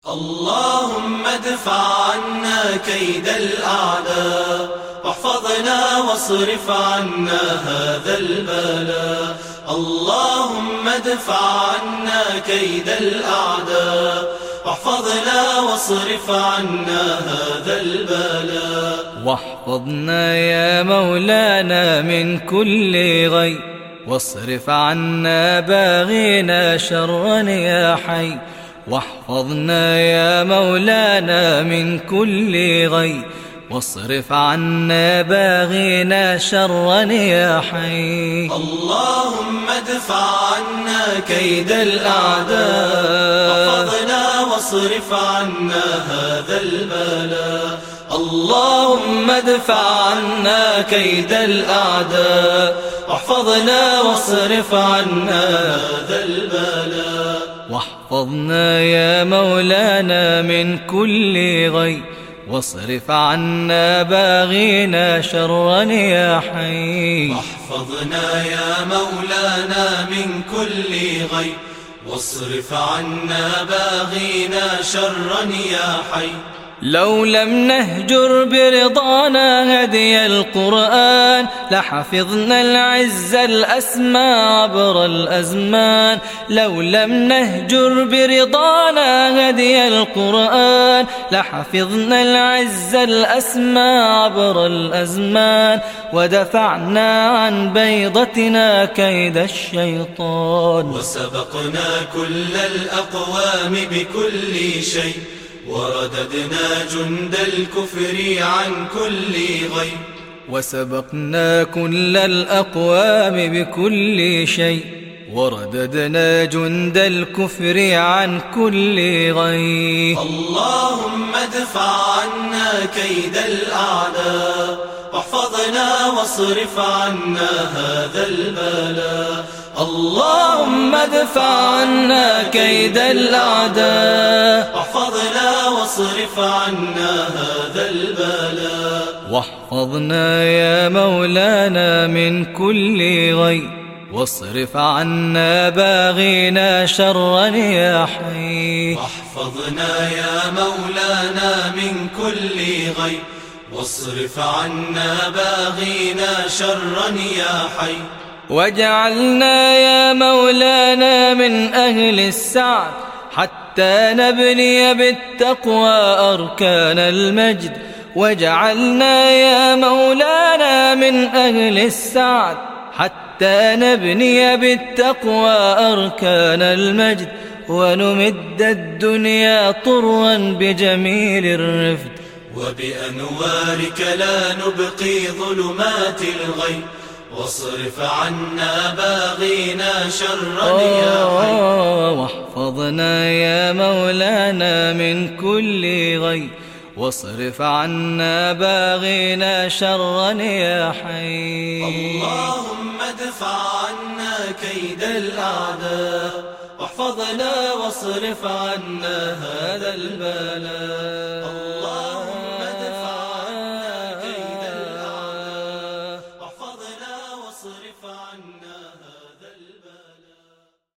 اللهم ادفع عنا كيد الأعداء، واحفظنا واصرف عنا هذا البلاء. اللهم ادفع عنا كيد الأعداء، واحفظنا واصرف عنا هذا البلاء. واحفظنا يا مولانا من كل غي، واصرف عنا باغينا شرا يا حي. واحفظنا يا مولانا من كل غي، واصرف عنا باغينا شرا يا حي. اللهم ادفع عنا كيد الأعداء، واحفظنا واصرف عنا هذا البلاء. اللهم ادفع عنا كيد الأعداء، واحفظنا واصرف عنا هذا البلاء. واحفظنا يا مولانا من كل غي، واصرف عنا باغينا شرا يا حي. واحفظنا يا مولانا من كل غي، واصرف عنا باغينا شرا يا حي. لو لم نهجر برضانا هدي القرآن، لحفظنا العز الأسمى عبر الأزمان. لو لم نهجر برضانا هدي القرآن، لحفظنا العز الأسمى عبر الأزمان. ودفعنا عن بيضتنا كيد الشيطان، وسبقنا كل الأقوام بكل شيء، ورددنا جند الكفر عن كل غي. وسبقنا كل الأقوام بكل شيء، ورددنا جند الكفر عن كل غي. اللهم ادفع عنا كيد الأعداء، واحفظنا واصرف عنا هذا البلاء. اللهم ادفع عنا كيد الأعداء، واحفظنا واصرف عنا هذا البلاء. واحفظنا يا مولانا من كل غي، واصرف عنا باغينا شرا يا حي. واحفظنا يا مولانا من كل غي، واصرف عنا باغينا شرا يا حي. واجعلنا يا مولانا من أهل السعد، حتى نبني بالتقوى أركان المجد. واجعلنا يا مولانا من أهل السعد، حتى نبني بالتقوى أركان المجد. ونمد الدنيا طرا بجميل الرفد، وبأنوارك لا نبقي ظلمات الغي. واصرف عنا باغينا شرا يا حي. واحفظنا يا مولانا من كل غي، واصرف عنا باغينا شرا يا حي. اللهم ادفع عنا كيد الأعداء، واحفظنا واصرف عنا هذا البلاء.